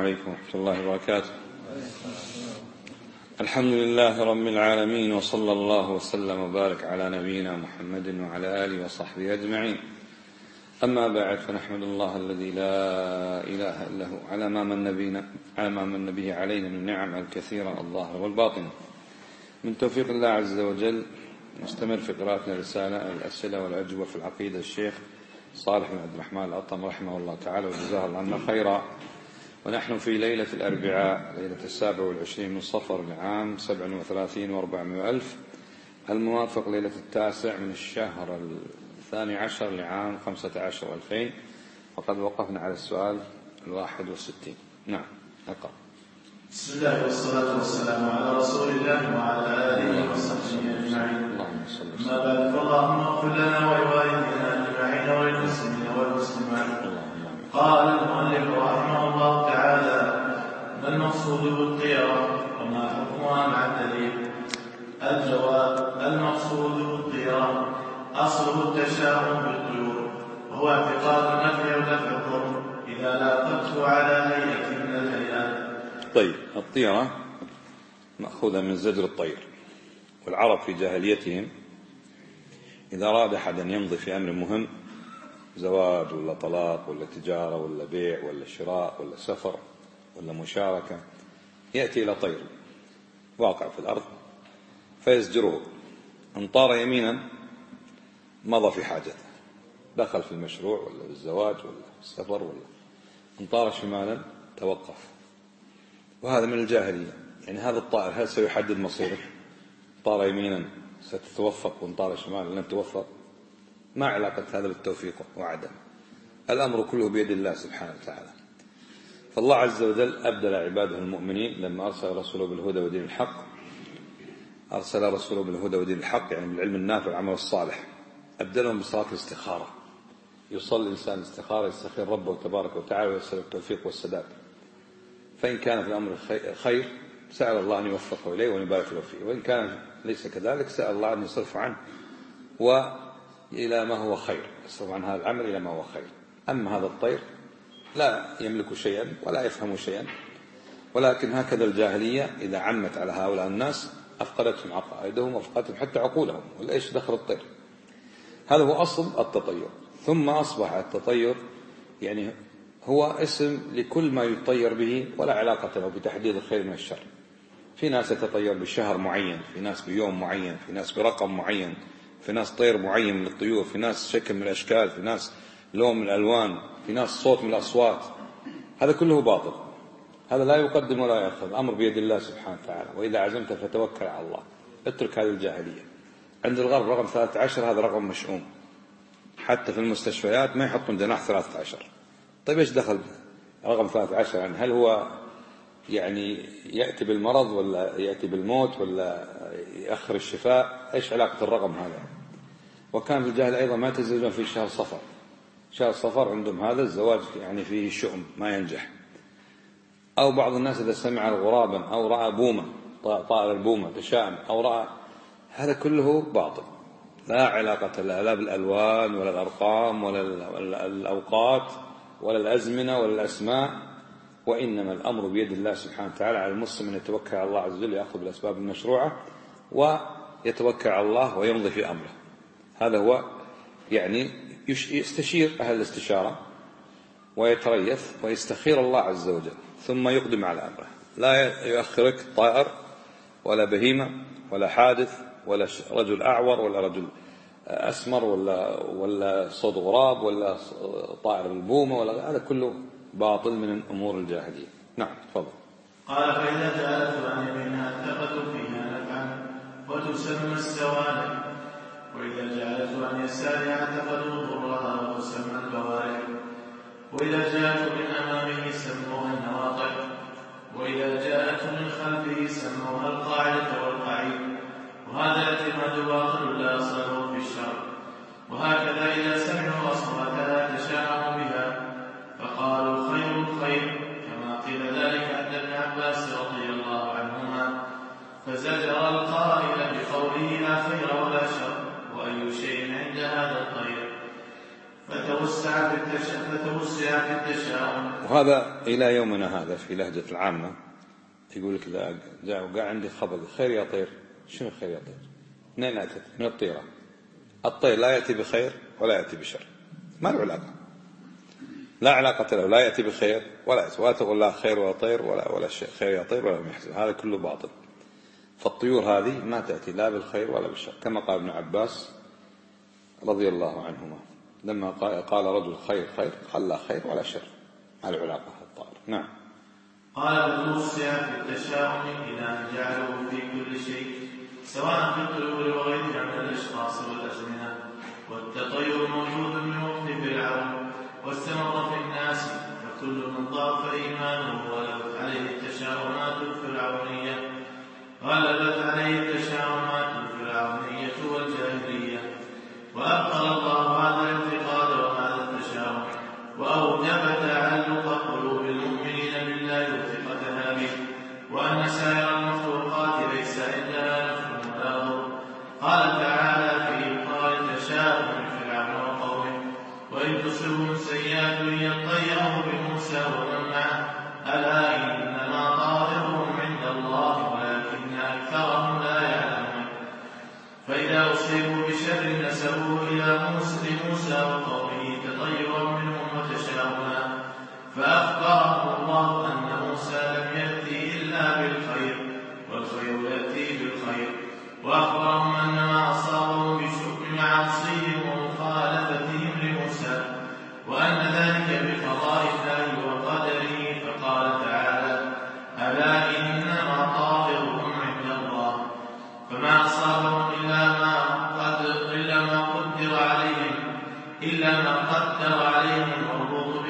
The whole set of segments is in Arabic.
عليكم ورحمة الله وبركاته. الحمد لله رب العالمين، وصلى الله وسلم وبارك على نبينا محمد وعلى آله وصحبه أجمعين. أما بعد، فنحمد الله الذي لا إله إلا هو على ما من به علينا من نعم الكثيرة الظاهرة والباطنة. من توفيق الله عز وجل نستمر في قراءتنا رسالة الأسئلة والأجوبة في العقيدة الشيخ صالح بن عبد الرحمن الأطم رحمه الله تعالى وجزاه الله عنا خيرا. ونحن في ليلة الأربعاء، ليلة 27 من صفر لعام 37 و400 ألف، الموافق ليلة 9 من الشهر 12 لعام 15 و2000. وقد وقفنا على السؤال 61. نعم، أقرأ. بسم الله والصلاة والسلام على رسول الله وعلى آله وصحبه أجمعين. أما بعد، فاللهم اغفر لنا ولوالدينا أجمعين وللمسلمين والمسلمات. قال المؤلف رحمه الله تعالى: ما المقصود بالطيرة وما حكمها مع الدليل؟ الجواب: المقصود بالطيرة أصله التشاؤم بالطيور، وهو اعتقاد النفع ودفع الضر إذا لاقته على هيئة من الهيئات. طيب، الطيرة مأخوذة من زجر الطير، والعرب في جاهليتهم إذا أراد أحد أن يمضي في أمر مهم، زواج ولا طلاق ولا تجارة ولا بيع ولا شراء ولا سفر ولا مشاركة، يأتي إلى طير واقع في الأرض فيزجره. إن طار يمينا مضى في حاجته، دخل في المشروع ولا بالزواج ولا السفر، ولا إن طار شمالا توقف. وهذا من الجاهلية. يعني هذا الطائر هل سيحدد مصيرك؟ طار يمينا ستتوفق، وإن طار شمالا لن توفق. ما علاقة هذا بالتوفيق وعدم؟ الأمر كله بيد الله سبحانه وتعالى. فالله عز وجل أبدل عباده المؤمنين لما أرسل رسوله بالهدى ودين الحق. أرسل رسوله بالهدى ودين الحق يعني بالعلم النافع والعمل الصالح. أبدلهم بصلاة الاستخارة. يصلي الإنسان الاستخارة، يستخير ربه تبارك وتعالى ويسأل التوفيق والسداد. فإن كان في الأمر خير سأل الله أن يوفقه إليه وأن يبارك له فيه، وإن كان ليس كذلك سأل الله أن يصرف عنه وإلى ما هو خير، يصرف عن هذا العمل إلى ما هو خير. أما هذا الطير لا يملك شيئا ولا يفهم شيئا، ولكن هكذا الجاهلية إذا عمت على هؤلاء الناس أفقدتهم عقائدهم وأفقدتهم حتى عقولهم. ولا إيش دخل الطير؟ هذا هو أصل التطير. ثم أصبح التطير يعني هو اسم لكل ما يطير به ولا علاقة له بتحديد الخير من الشر. في ناس يتطير بشهر معين، في ناس بيوم معين، في ناس برقم معين، في ناس طير معين من الطيور، في ناس شكل من الأشكال، في ناس لون من الألوان، في ناس صوت من الأصوات. هذا كله باطل. هذا لا يقدم ولا يأخذ. الأمر بيد الله سبحانه وتعالى. وإذا عزمت فتوكل على الله. اترك هذه الجاهلية. عند الغرب رقم 13 هذا رقم مشؤوم. حتى في المستشفيات ما يحطون جناح 13. طيب إيش دخل رقم 13؟ يعني هل هو يعني يأتي بالمرض ولا يأتي بالموت ولا يأخر الشفاء؟ إيش علاقة الرقم هذا؟ وكان في الجاهل أيضا ما يتزوجون في شهر صفر. شهر صفر عندهم هذا الزواج يعني فيه شؤم ما ينجح. أو بعض الناس إذا سمع غرابا أو رأى بومة، طائر البومة تشاءم، أو رأى، هذا كله باطل. لا علاقة لا بالألوان ولا الأرقام ولا الأوقات ولا الأزمنة ولا الأسماء. وإنما الأمر بيد الله سبحانه وتعالى. على المسلم أن يتوكل على الله عز وجل، يأخذ بالأسباب المشروعة ويتوكل على الله ويمضي في أمره. هذا هو يعني يستشير أهل الاستشارة ويتريث ويستخير الله عز وجل ثم يقدم على أمره. لا يؤخرك طائر ولا بهيمة ولا حادث ولا رجل أعور ولا رجل أسمر ولا صوت غراب ولا طائر البومة ولا، هذا كله باطل من أمور الجاهلية. نعم، تفضل. قال: فإذا جعلت عن يمينها اعتقدوا فيها نفعا وتسمى السوانح، وإذا جعلت عن يسارها اعتقدوا ضرها وتسمى البوارح، وإذا جاءت من أمامه سموها النواطح، وإذا جاءت من خلفه سموها القاعدة والقعيد. وهذا اعتقاد باطل لا أصل له في الشرع. وهكذا إذا سمعوا أصواتها تشاءموا بها فقالوا خير الخير، كما قيل ذلك عند ابن عباس رضي الله عنهما، فزجر القائل بقوله لا خير ولا شر، وأي شيء عند هذا الخير. فتوسع في التشاؤم. وهذا إلى يومنا هذا في لهجة العامة يقول لك إذا جاء وقع عندي خبر خير يا طير، شنو خير يا طير؟ منين أتت؟ من الطيرة. الطير لا يأتي بخير ولا يأتي بشر، ما له علاقة، لا علاقة له، لا يأتي بخير ولا يأتي، ولا تقول لا خير ولا طير ولا شيء، خير يا طير ولا محزن، هذا كله باطل. فالطيور هذه ما تأتي لا بالخير ولا بالشر، كما قال ابن عباس رضي الله عنهما لما قال رجل خير خير، قال لا خير ولا شر، ما له علاقة الطائر. نعم. قال فتوسع في التشاؤم إلى أن جعله في كل شيء سواء في الطيور وغيرها من الأشخاص والأزمنة، والتطير موجود من وقت فرعون واستمر في الناس، فكل من ضعف إيمانه غلبت عليه التشاؤمات الفرعونية والجاهلية، وأبطل الله هذا الاعتقاد وهذا التشاؤم، وأوجب تعلق قلوب المؤمنين بالله وثقتها به، وأن سائر المخلوقات ليس عندها نفع ولا ضر. قال تعالى في إبطال تشاؤم فرعون وقومه: وإن تصبهم سيئات يطيروا بموسى ومن معه ألا إنما طائرهم عند الله ولكن أكثرهم لا يعلمون. فإذا أصيبوا بشر نسبوه إلى موسى وقومه تطيرا منهم وتشاؤما، فأخبرهم الله أن موسى لم يأتي إلا بالخير والخير يأتي بالخير، وأخبرهم أن ما أصابهم بمعاصيهم ومخالفتهم لموسى وأن ذلك بقضاء الله وقدره. فقال تعالى: ألا إنما طائرهم عند الله، فما أصابهم إلا ما قدر عليهم المربوط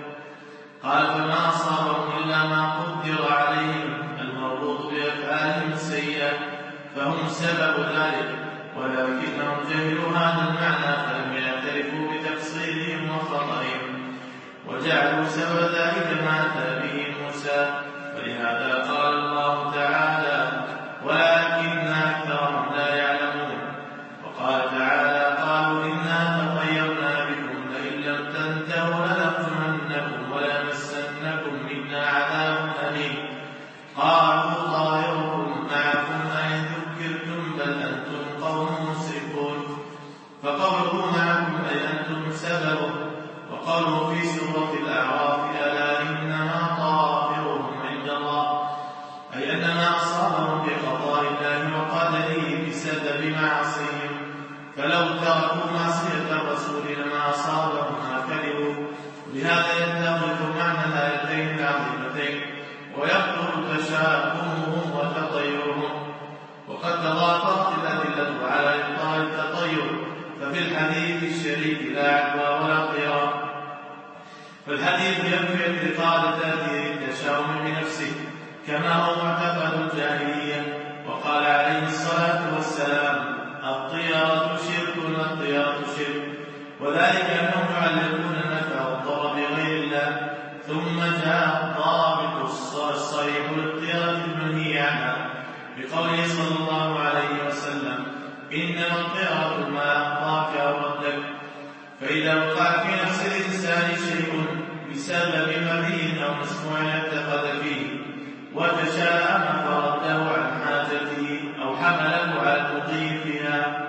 بأفعالهم السيئة فهم سبب ذلك، ولكنهم جهلوا هذا المعنى فلم يعترفوا بتقصيرهم وخطئهم، وجعلوا سبب ذلك ما أتى به موسى. فلهذا قال الله تعالى: ولكن أكثرهم لا يعلمون. وقال تعالى: قالوا إنا تطيرنا بكم لئن لم تنتهوا لنرجمنكم وليمسنكم منا عذاب أليم. قالوا طائركم معكم أئن ذكرتم بل أنتم قوم مسرفون. فقوله معكم أي أنتم سببه، وقوله في سورة الأعراف: ألا إنما طائرهم عند الله، أي أن ما أصابهم بقضاء الله وقدره بسبب معصيهم، فلو تركوا معصية الرسول لما أصابهم ما كرهوا. لهذا يتفق معنى الآيتين العظيمتين ويبطل تشاؤمهم وتطيرهم. وقد تضافرت الأدلة على إبطال التطير، ففي الحديث الشريف لا عدوى ولا قيام، فالحديث ينفي اعتقاد تأثير التشاؤم بنفسه كما هو معتقد الجاهلية. وقال عليه الصلاة والسلام: الطيرة شرك والطيرة شرك، وذلك أنهم يعلقون النفع والضر بغير الله. ثم جاء الضابط الصريح للطيرة المنهي عنها بقوله صلى الله عليه وسلم: إنما الطيرة ما أخطاك أو ردك. فإذا وقع في نفس الإنسان شيء بسبب مريء أو مسموع اعتقد فيه وتشاءم فرده عن حاجته أو حمله على المضي فيها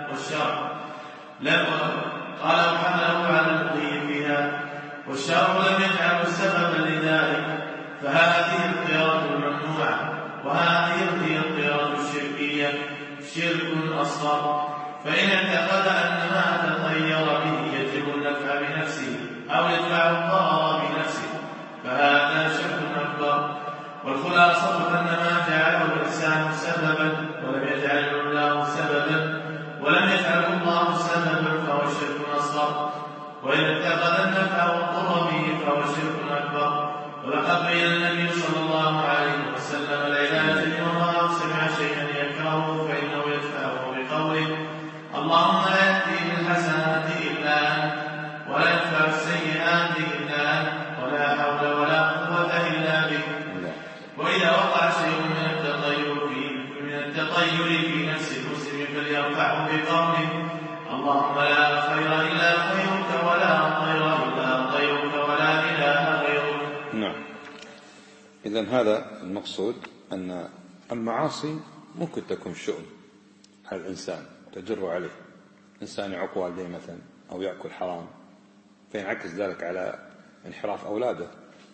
والشرع لم يجعله سببا لذلك، فهذه الطيرة الممنوعة، وهذه هي الطيرة الشركية شرك أصغر. فإن اعتقد أن ما تطير به يجب النفع بنفسه أو يدفع الضرر بنفسه فهذا شرك أكبر. والخلاصة أن ما جعله الإنسان سببا ولم يجعله الله سببا ولم يجعله الله سببا فهو شرك أصغر. وإن اعتقد النفع والضر به فهو شرك أكبر. ولقد بين النبي صلى الله عليه وسلم العلاج لمن رأى سمع شيئا يكرهه فإنه يدفعه بقوله: اللهم لا يأتي بالحسنات إلا أنت ولا يدفع السيئات إلا أنت ولا حول ولا قوة إلا بك. وإذا وقع شيء من التطير في نفس المسلم فليرفعه بقوله: اللهم لا خير إلا خيرك ولا طير إذن هذا المقصود، أن المعاصي ممكن تكون شؤم على الإنسان تجر عليه، إنسان يعق والديه مثلا أو يأكل حرام فينعكس ذلك على انحراف أولاده،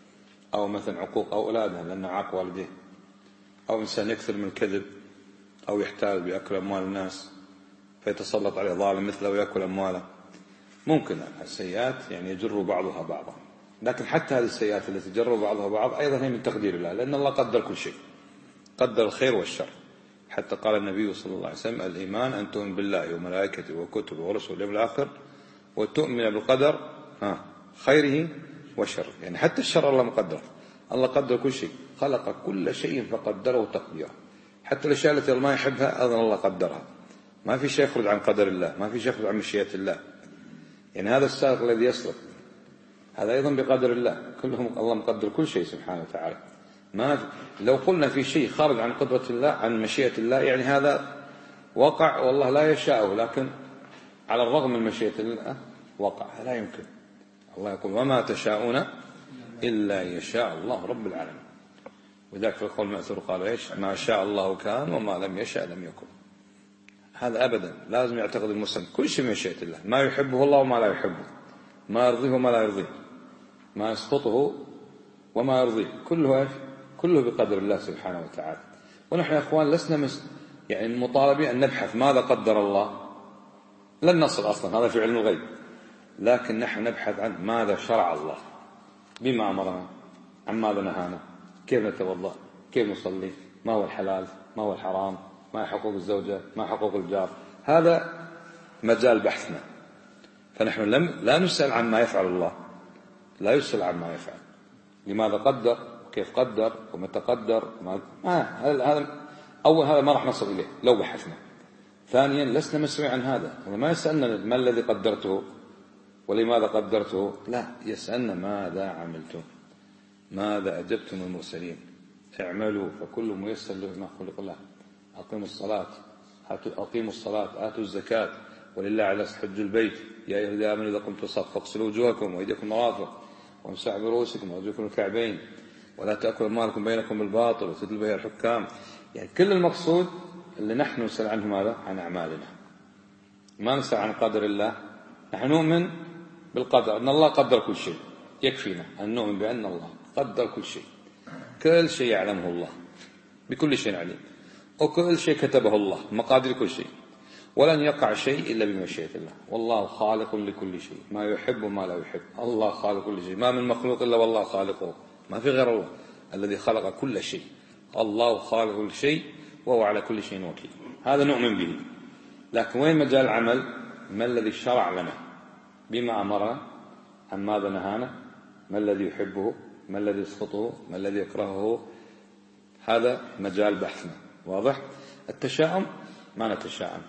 أو مثلا عقوق أولاده لأنه عاق والديه، أو إنسان يكثر من الكذب أو يحتال بيأكل أموال الناس فيتسلط عليه ظالم مثله ويأكل أمواله. ممكن السيئات يعني يجر بعضها بعضا، لكن حتى هذه السيئات التي تجر بعضها بعض أيضا هي من تقدير الله، لأن الله قدر كل شيء، قدر الخير والشر. حتى قال النبي صلى الله عليه وسلم: الإيمان أن تؤمن بالله وملائكته وكتبه ورسله واليوم الآخر وتؤمن بالقدر خيره وشره. يعني حتى الشر الله مقدر، الله قدر كل شيء، خلق كل شيء فقدره تقديرا. حتى الأشياء التي الله ما يحبها أيضا الله قدرها، ما في شيء يخرج عن قدر الله، ما في شيء يخرج عن مشيئة الله. يعني هذا السارق الذي يسرق هذا أيضا بقدر الله، كلهم الله مقدر كل شيء سبحانه وتعالى. ما لو قلنا في شيء خارج عن قدرة الله عن مشيئة الله يعني هذا وقع والله لا يشاءه، لكن على الرغم من مشيئة الله وقع، لا يمكن. الله يقول: وما تشاءون إلا يشاء الله رب العالمين. وذلك في القول المأثور قال إيش: ما شاء الله كان وما لم يشاء لم يكن. هذا أبدا لازم يعتقد المسلم كل شيء من مشيئة الله، ما يحبه الله وما لا يحبه، ما يرضيه وما لا يرضيه، ما يسقطه وما يرضيه، كله بقدر الله سبحانه وتعالى. ونحن يا أخوان لسنا يعني مطالبين أن نبحث ماذا قدر الله، لن نصل أصلا، هذا في علم الغيب. لكن نحن نبحث عن ماذا شرع الله، بما أمرنا، عن ماذا نهانا، كيف نتوضأ، كيف نصلي، ما هو الحلال، ما هو الحرام، ما حقوق الزوجة، ما حقوق الجار. هذا مجال بحثنا. فنحن لا نسأل عن ما يفعل الله، لا يسأل عن ما يفعل، لماذا قدر، كيف قدر، ومتى قدر، هذا أول، هذا ما راح نصل إليه لو بحثنا. ثانيا لسنا مسؤولين عن هذا، ما يسألنا ما الذي قدرته ولماذا قدرته، لا، يسألنا ماذا عملتم، ماذا أجبتم المرسلين، اعملوا فكل ميسر لما خلق له، أقيموا الصلاة آتوا الزكاة ولله على حج البيت يا أيها الذين آمنوا إذا قمتم الصلاة فاغسلوا وجوهكم وأيديكم مرافق وامسحوا برؤوسكم وأرجلكم الكعبين ولا تأكلوا أموالكم بينكم بالباطل وتدلوا بها الحكام. يعني كل المقصود اللي نحن نسأل عنه ماذا؟ عن أعمالنا، ما نسأل عن قدر الله. نحن نؤمن بالقدر، أن الله قدر كل شيء، يكفينا أن نؤمن بأن الله قدر كل شيء، كل شيء يعلمه الله، بكل شيء عليم، وكل شيء كتبه الله، مقادير كل شيء، ولن يقع شيء إلا بمشيئة الله. والله خالق لكل شيء، ما يحب وما لا يحب، الله خالق كل شيء، ما من مخلوق إلا والله خالقه، ما في غير الله الذي خلق كل شيء، الله خالق كل شيء وهو على كل شيء وكيل. هذا نؤمن به. لكن وين مجال العمل؟ ما الذي شرع لنا، بما أمرنا، عن ماذا نهانا، ما الذي يحبه، ما الذي يسخطه، ما الذي يكرهه. هذا مجال بحثنا. واضح؟ التشاؤم ما نتشاءم،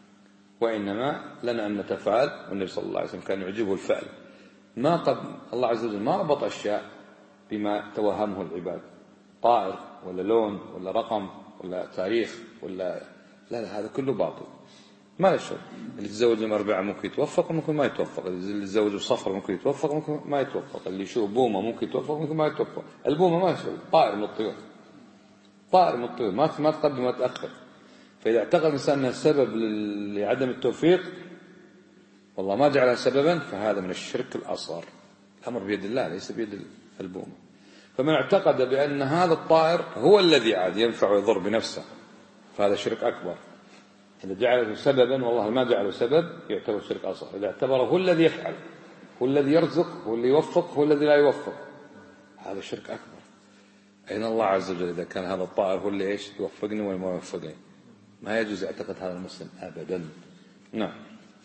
وإنما لنا أن نتفاعل، والنبي صلى الله عليه وسلم كان يعجبه الفعل. الله عز وجل ما ربط أشياء بما توهمه العباد، طائر ولا لون ولا رقم ولا تاريخ ولا لا، هذا كله باطل، ما له شغل. اللي يتزوج أربعة ممكن يتوفق وممكن ما يتوفق، اللي يتزوج صفر ممكن يتوفق وممكن ما يتوفق، اللي يشوف بومة ممكن يتوفق وممكن ما يتوفق. البومة ما يشغل، طائر من الطيور، طائر من الطيور، ما تقدم وما تأخر. فإذا اعتقد الإنسان أنه سبب لعدم التوفيق والله ما جعلها سببا، فهذا من الشرك الأصغر. الأمر بيد الله ليس بيد البومة. فمن اعتقد بأن هذا الطائر هو الذي عاد ينفع ويضر بنفسه، فهذا شرك أكبر. إذا جعله سببا والله ما جعله سبب يعتبر شرك أصغر. إذا اعتبره هو الذي يفعل، هو الذي يرزق، هو الذي يوفق، هو الذي لا يوفق، هذا شرك أكبر. أين الله عز وجل إذا كان هذا الطائر هو اللي يوفقني ولا ما يوفقني؟ ما يجوز يعتقد هذا المسلم أبدا. نعم.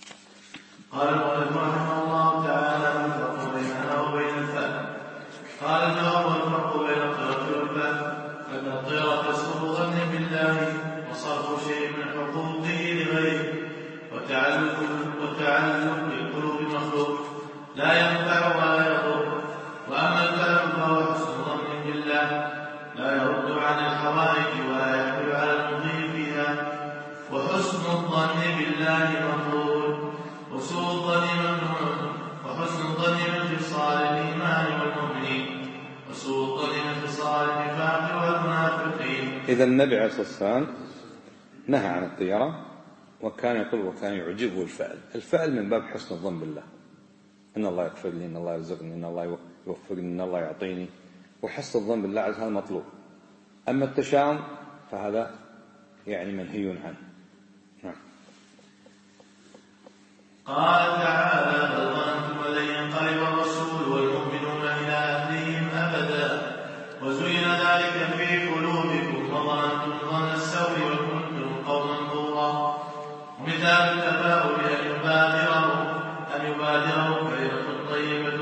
قال المؤلف رحمه الله تعالى: الفرق بيننا وبين الفهم. قال: الجواب الفرق بين الطيرة والفهم أن الطيرة سوء ظن بالله وصرف شيء من حقوقه لغيره وتعلق بالقلوب مخلوق لا ينفع ولا يضر. وأما الفهم فهو حسن ظن بالله لا يرد عن الحوائج ولا يحمل على المضي فيها. وحسن الظن بالله مطلوب، وسوء الظن ممنوع. وحسن الظن من خصال الإيمان والمؤمنين، وسوء الظن من خصال النفاق والنفاق والمنافقين. إذا النبي عليه الصلاة والسلام نهى عن الطيرة، وكان يقول وكان يعجبه الفعل من باب حسن الظن بالله، إن الله يغفر لي، إن الله يرزقني، إن الله يوفقني، إن الله يعطيني، وحسن الظن بالله عز وجل مطلوب. أما التشاؤم فهذا يعني منهي عنه. نعم. قال تعالى: بل ظننتم لن ينقلب الرسول والمؤمنون إلى أهلهم أبدا وزين ذلك في قلوبكم وظننتم ظن السوء وكنتم قوما بورا. ومثال التفاؤل أن يبادروا كلمة طيبة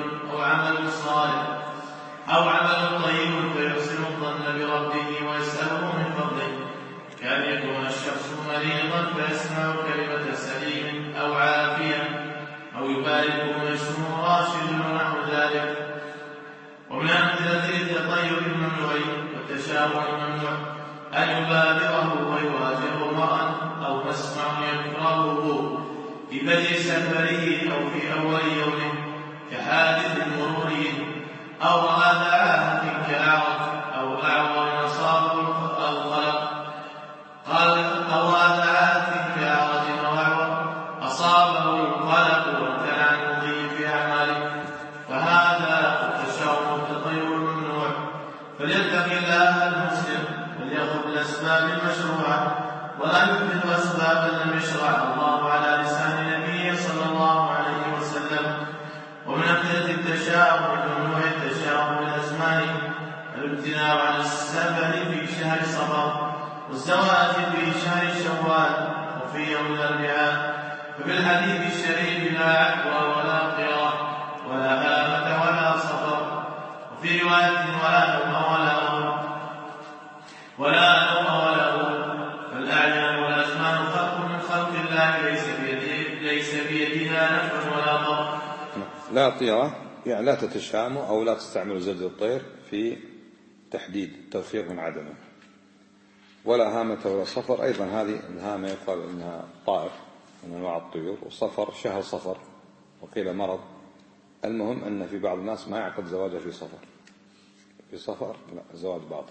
أو عمل طيب فيحسن الظن بربه ويسأله من فضله، كأن يكون الشخص مريضا فيسمع كلمة سليم أو عافية أو يبارك ويسمع راشد ونحو ذلك. ومن أمثلة التطير الممنوع والتشاؤم الممنوع أن يبادره ويواجه امرأ أو مسمع يكرهه في بدء سفره أو في أول يومه كحادث مروري، أو رأى دعاهة كأعرج أو أعور أصابه القلق، أو رأى دعاهة كأعرج أو أعور أصابه القلق وامتنع المضي في أعماله، فهذا التشاؤم والتطير الممنوع. فليتقي الله المسلم وليأخذ بالأسباب المشروعة ولا يحدث أسبابا لم يشرع الله على لسان نبيه صلى الله عليه وسلم. ومن أمثلة التشاؤم الممنوع التشاؤم بالأزمان، الامتناع عن السفر في شهر صفر والزواج في شهر شوال وفي يوم الأربعاء. فبالحديث الشريف لا عدوى ولا قرى ولا هامة ولا صفر، وفي رواية ولا نوم ولا أول. فالأعيان والأزمان خلق من خلق الله ليس بيدها نفع ولا ضر. لا طيرة يعني لا تتشاموا أو لا تستعملوا زجر الطير في تحديد التوفيق من عدمه، ولا هامة ولا صفر. أيضا هذه الهامة يقال إنها طائر من أنواع الطيور، وصفر شهر صفر وقيل مرض. المهم أن في بعض الناس ما يعقد زواجه في صفر لا، زواج باطل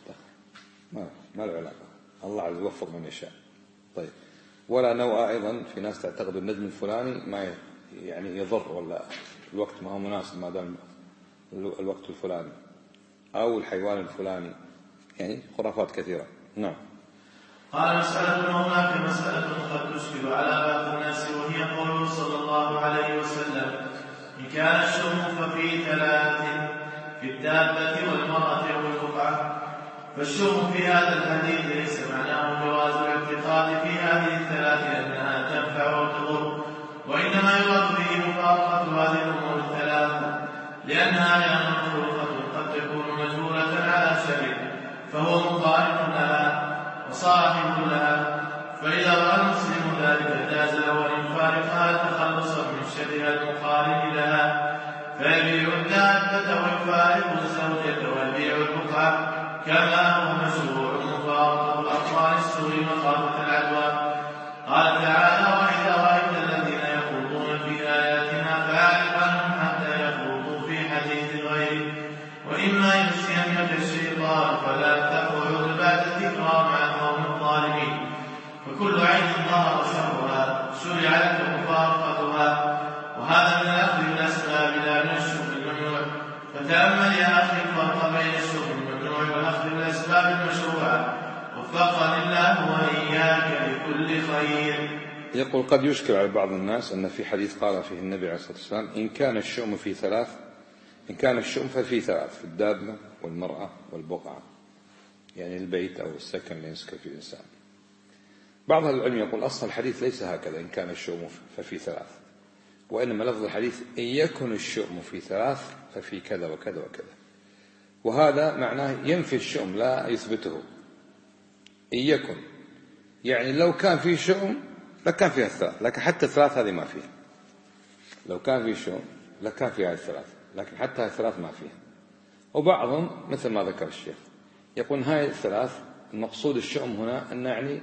ما له علاقة، الله عز يوفق من يشاء. طيب، ولا نوع أيضا في ناس تعتقد النجم الفلاني ما يعني يضر ولا الوقت ما هو مناسب ما دام الوقت الفلاني، أو الحيوان الفلاني، يعني خرافات كثيرة. نعم. قال: مسألة هناك مسألة قد تشكل على بعض الناس، وهي قوله صلى الله عليه وسلم: إن كان الشؤم ففي ثلاث، في الدابة والمرأة والبقعة. فالشؤم في هذا الحديث ليس معناه جواز الاعتقاد في هذه الثلاث أنها تنفع وتضر، وإنما يراد به مفارقة هذه الأمور الثلاثة، لأنها أحيانا مخلوقة قد تكون مجهولة على شر، فهو مقارن لها وصاحب لها. فإذا رأى المسلم ذلك جاز له أن يفارقها تخلصا من شرها المقارن لها، فيبيع الدابة ويفارق الزوجة ويبيع البقعة، كما هو مشروع مفارقة الأطفال السوء مخافة العدوى. قال تعالى: وإذا رأيت الذين يخوضون في آياتنا فأعرض عنهم حتى يخوضوا في حديث غيره، وإما ينسينك الشيطان فلا تقعد بعد ذكرى مع القوم الظالمين. فكل عين ظهر شرها شرع لك مفارقتها، وهذا من أخذ الأسباب لا من الشؤم الممنوع. فتأمل يا أخي الفرق بين الشؤم الممنوع والأخذ بالأسباب المشروعة، وفقني الله وإياك لكل خير. يقول: قد يشكل على بعض الناس أن في حديث قال فيه النبي عليه الصلاة والسلام: إن كان الشؤم في ثلاث، إن كان الشؤم ففي ثلاث، في الدابة والمرأة والبقعة، يعني البيت أو السكن اللي يسكن فيه الإنسان. بعض العلم يقول أصل الحديث ليس هكذا، إن كان الشؤم ففي ثلاث، وإنما لفظ الحديث إن يكن الشؤم في ثلاث ففي كذا وكذا وكذا، وهذا معناه ينفي الشؤم لا يثبته. إن يكن يعني لو كان في شؤم لكان فيها الثلاث، لكن حتى الثلاث هذه ما فيها. لو كان في شؤم لكان فيها الثلاث، لكن حتى الثلاث ما فيها. وبعضهم مثل ما ذكر الشيخ يقول هاي الثلاث المقصود الشؤم هنا أن يعني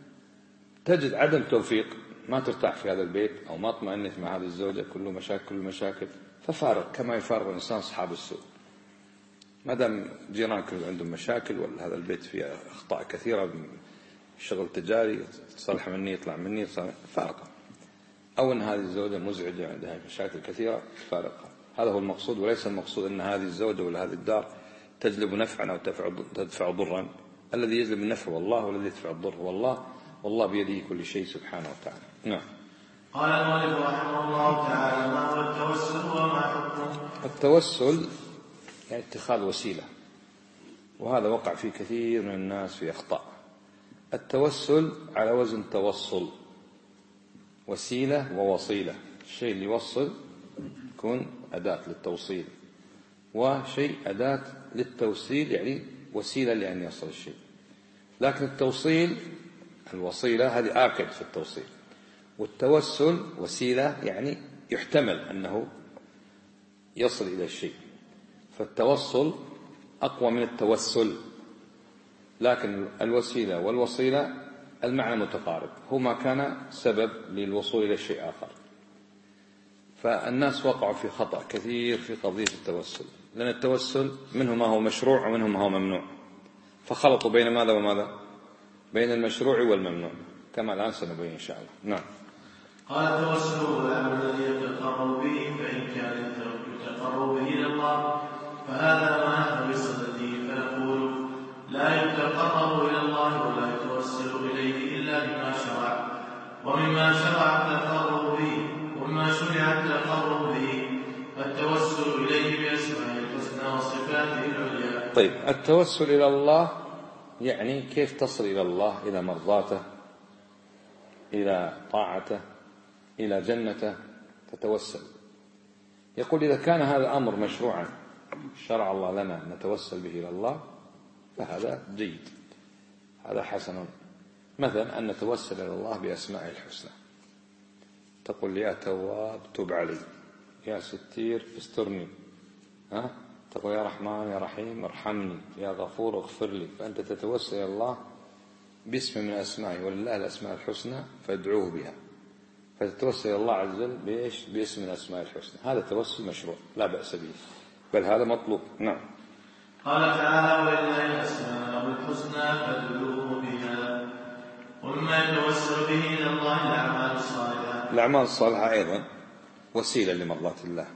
تجد عدم توفيق، ما ترتاح في هذا البيت أو ما اطمئنت مع هذه الزوجة، كله مشاكل ففارق كما يفارق الإنسان أصحاب السوء. ما دام جيرانكم عندهم مشاكل ولا هذا البيت فيه أخطاء كثيرة، شغل تجاري، تصلح مني يطلع مني، فارقة. أو أن هذه الزوجة مزعجة عندها مشاكل كثيرة، فارقة. هذا هو المقصود، وليس المقصود أن هذه الزوجة ولا هذه الدار تجلب نفعا أو تدفع ضرا. الذي يجلب النفع هو الله، والذي يدفع الضر هو الله، والله بيده كل شيء سبحانه وتعالى. نعم. قال المؤلف رحمه الله تعالى: ما هو التوسل وما حكمه؟ التوسل يعني اتخاذ وسيلة، وهذا وقع في كثير من الناس في أخطاء. التوسل على وزن توصل، وسيلة ووصيلة. الشيء اللي يوصل يكون أداة للتوصيل، وشيء أداة للتوصيل يعني وسيلة لأن يصل الشيء. لكن التوصيل الوصيلة هذه آكد في التوصيل، والتوسل وسيلة يعني يحتمل أنه يصل إلى الشيء. فالتوصل أقوى من التوسل، لكن الوسيلة والوصيلة المعنى متقارب، هما كان سبب للوصول إلى شيء آخر. فالناس وقعوا في خطأ كثير في قضية التوسل، لأن التوسل منه ما هو مشروع ومنه ما هو ممنوع، فخلطوا بين ماذا وماذا؟ بين المشروع والممنوع، كما الآن سنبين إن شاء الله. نعم. قال: التوسل هو العمل الذي يتقرب به، فإن كان يتقرب به إلى الله فهذا ما نحن بصدده، فنقول: لا يتقرب إلى الله ولا يتوسل إليه إلا بما شرع، ومما شرع التقرب به، ومما شرع التقرب به التوسل إليه بأسمائه الحسنى وصفاته العليا. طيب، التوسل إلى الله يعني كيف تصل إلى الله، إلى مرضاته، إلى طاعته، إلى جنته، تتوسل. يقول: إذا كان هذا الأمر مشروعا شرع الله لنا نتوسل به إلى الله فهذا جيد، هذا حسن. مثلا أن نتوسل إلى الله بأسمائه الحسنى، تقول: يا تواب تب علي، يا ستير استرني، تقول: يا رحمن يا رحيم ارحمني، يا غفور اغفر لي. فأنت تتوسل إلى الله باسم من أسمائه، ولله الأسماء الحسنى فادعوه بها. فتتوسل إلى الله عز وجل باسم من أسماء الحسنى. هذا التوسل مشروع لا بأس به، بل هذا مطلوب. نعم. قال تعالى: ولله الأسماء الحسنى فادعوه بها. ومما يتوسل به إلى الله الأعمال الصالحة. الأعمال الصالحة أيضا وسيلة لمرضاة الله.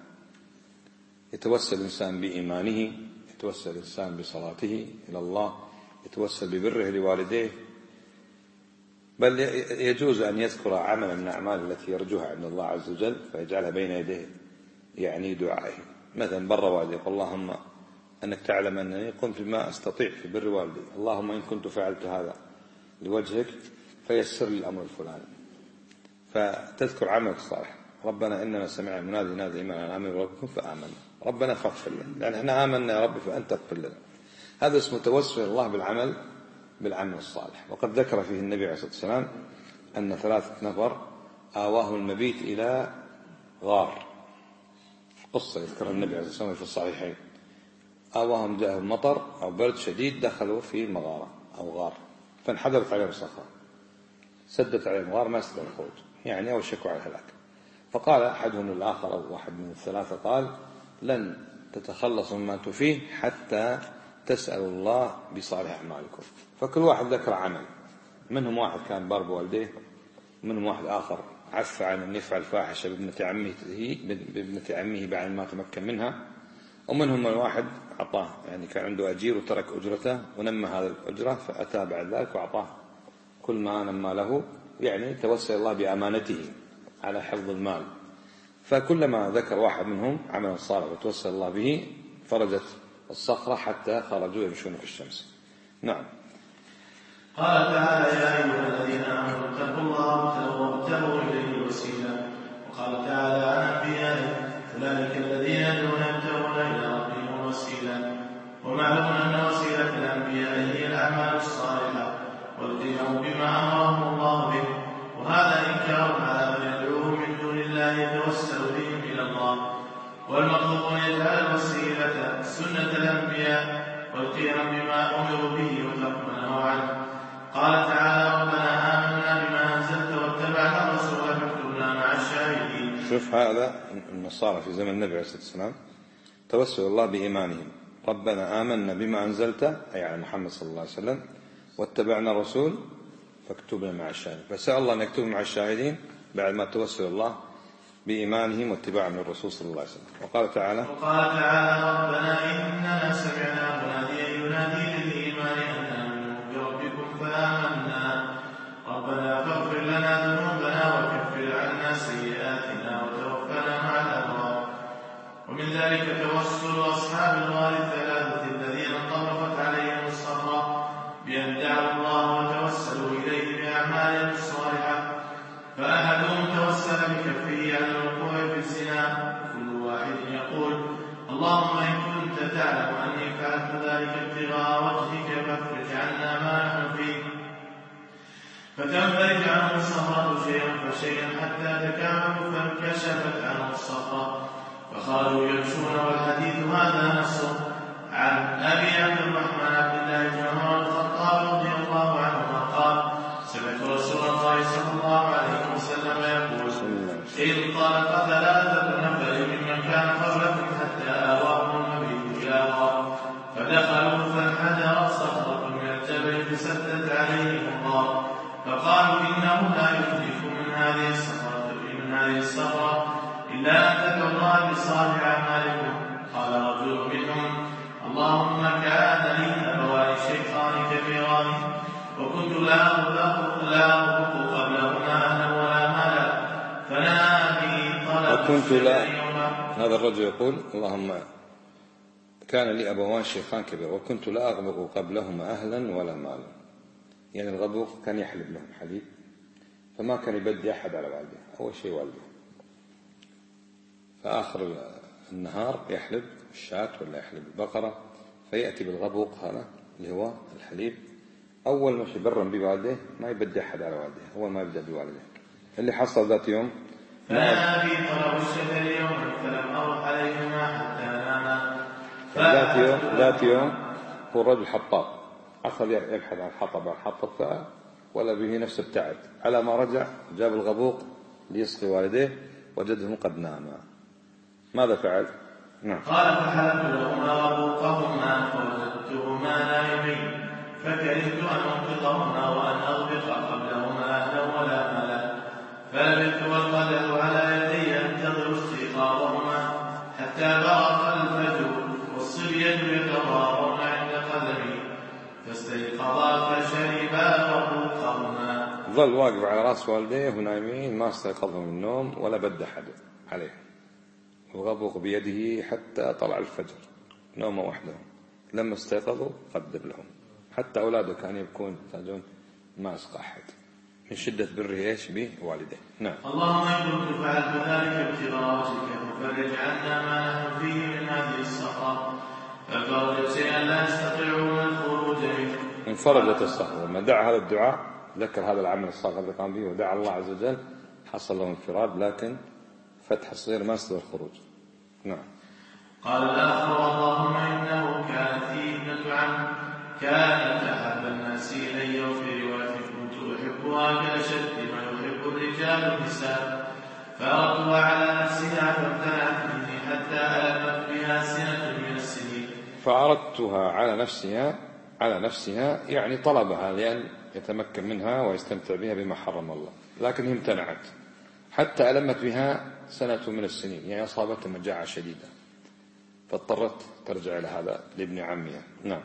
يتوسل الإنسان بإيمانه، يتوسل الإنسان بصلاته إلى الله، يتوسل ببره لوالديه، بل يجوز أن يذكر عملا من الأعمال التي يرجوها عند الله عز وجل فيجعلها بين يديه يعني دعائه. مثلا بر والدي، يقول: اللهم أنك تعلم أنني قمت بما أستطيع في بر والدي، اللهم إن كنت فعلت هذا لوجهك فيسر لي الأمر الفلاني. فتذكر عملك الصالح. ربنا إننا سمعنا منادي ينادي إيمانا أن آمنوا بربكم فآمنا، ربنا فاغفر لنا، لأن احنا آمنا يا رب فأنت اغفر لنا. هذا اسمه توسل الله بالعمل الصالح. وقد ذكر فيه النبي عليه الصلاة والسلام أن 3 نفر آواهم المبيت إلى غار، قصة يذكرها النبي عليه الصلاة والسلام في الصحيحين. آواهم، جاءهم مطر أو برد شديد، دخلوا في مغارة أو غار، فانحدرت عليهم صخرة سدت عليهم غار، ما يستطيعون الخروج، يعني أوشكوا على الهلاك. فقال أحدهم للآخر أو واحد من الثلاثة قال: لن تتخلصوا مما أنتم فيه حتى تسألوا الله بصالح أعمالكم. فكل واحد ذكر عمل، منهم واحد كان بار بوالديه، منهم واحد آخر عف عن أن يفعل فاحشة بابنة عمه بعد ما تمكن منها، ومنهم الواحد أعطاه، يعني كان عنده أجير وترك أجرته ونمى هذا الأجرة، فأتى بعد ذلك وأعطاه كل ما نمى له، يعني توسل الله بأمانته على حفظ المال. فكلما ذكر واحد منهم عملا صالح وتوسل الله به فرجت الصخرة حتى خرجوا يمشون في الشمس. نعم. قال تعالى: يا أيها الذين آمنوا اتقوا الله وابتغوا إليه الوسيلة. وقال تعالى عن أنبيائه: أولئك الذين يدعون يبتغون إلى ربهم الوسيلة. ومعلوم أن وسيلة الأنبياء هي الأعمال الصالحة والقيام بما أمرهم الله به، وهذا إنكار على من يدعوه من دون الله يتوسل بهم إلى الله. والمطلوب أن يجعل الوسيلة سنة الأنبياء والقيام بما أمروا به وترك ما نهوا عنه. قال تعالى: ربنا آمنا بما أنزلت واتبعنا الرسول فاكتبنا مع الشاهدين. شوف، هذا النصارى في زمن النبي عليه الصلاة والسلام توسل الله بإيمانهم، ربنا آمنا بما أنزلت أي على محمد صلى الله عليه وسلم واتبعنا الرسول فاكتبنا مع الشاهدين. فسأل الله أن يكتب مع الشاهدين بعد ما توسل الله بإيمانهم واتباعهم للرسول صلى الله عليه وسلم. وقال تعالى ربنا إننا سمعنا مناديا ينادي للإيمان أن آمنوا بربكم فآمنا ربنا فاغفر لنا ذنوبنا وكفر عنا سيئاتنا وتوفنا مع الأبرار. ومن ذلك توسل أصحاب الغار الثلاثة الذين انطبقت عليهم الصخرة بأن دعوا الله وتوسلوا إليه بأعمالهم الصالحة. فأحدهم توسل بكفه على الوقوع في الزنا، كل واحد يقول اللهم إن كنت تعلم أني فعلت ذلك ابتغاء وجهك فافرج عنا ما نحن فيه. فتنفرج عنه الصخرة شيئا فشيئا حتى تكاملوا فانكشفت عنه الصخرة فخرجوا يمشون. والحديث هذا نصه عن أبي عبد الرحمن عبد الله بن عمر الخطاب رضي الله عنهما قال سمعت رسول الله صلى الله عليه وسلم يقول انطلق ثلاثة نفر ممن كان قبلكم حتى آواهم النبي إلى غار فدخلوا فانحدرت صخرة من الجبل فسدت عليهم الغار فقالوا إنه لا يخلف من هذه الصخرة إلا أن تدعوا الله بصالح أعمالكم. قال رجل منهم اللهم كان لي أبوان شيخان كبيران وكنت لا أغلق قبلهما أهلا ولا مالا فنادي طلب هذا الرجل يقول اللهم كان لي أبوان شيخان كبير وكنت لا أغبق قبلهما أهلا ولا مالا. يعني الغبوق كان يحلب لهم حليب فما كان يبدي أحد على والده، أول شيء والده، فآخر النهار يحلب الشاة ولا يحلب البقرة فيأتي بالغبوق هذا اللي هو الحليب، أول ما يبرم بوالده ما يبدي أحد على والده، أول ما يبدأ بوالده. اللي حصل ذات يوم فأبي طلب الشجر يوما فلم أروح عليهما حتى ناما. ذات يوم هو الرجل حطاب أخذ يبحث عن الحطب ولا به نفسه ابتعد، على ما رجع جاب الغبوق ليسقي والديه وجدهم قد ناما. ماذا فعل؟ نعم. قال فحلبت لهما غبوقهما فوجدتهما نائمين فكرهت أن أنقذهما وأن أغبق قبلهما أهلا ولا مالا فلبثت والقدر على يدي أنتظر استيقاظهما حتى برق الفجر والصبية يتضارون عند قدمي فاستيقظا فشربا غبوقهما. ظل واقف على رأس والديه ونايمين ما استيقظوا من النوم ولا بد أحد عليه، الغبوق بيده حتى طلع الفجر نومه وحدهم. لما استيقظوا قدم لهم، حتى أولاده كانوا يبكون يحتاجون ما أسقى أحد من شدة بره إيش به والديه. نعم. اللهم إن كنت فعلت ذلك ابتغاء وجهك ففرج عنا ما نحن فيه من هذه الصخرة ففرج شيئا لا يستطيعون الخروج منه. انفرجت الصخرة لما دعا هذا الدعاء، ذكر هذا العمل الصالح الذي قام به ودعا الله عز وجل، حصل له انفراد لكن فتح الصغير ما استطاع الخروج. نعم. قال الآخر اللهم إنه كانت لي ابنة عم كانت أحب الناس إلي وفي رواية كنت أحبها كأشد ما يحب الرجال النساء فأردتها على نفسها فامتنعت مني حتى ألمت بها سنة من السنين. فأردتها على نفسها يعني طلبها لأن يتمكن منها ويستمتع بها بما حرم الله، لكن هي امتنعت حتى ألمت بها سنة من السنين، يعني أصابتها مجاعة شديدة فاضطرت ترجع إلى هذا لابن عمها. نعم.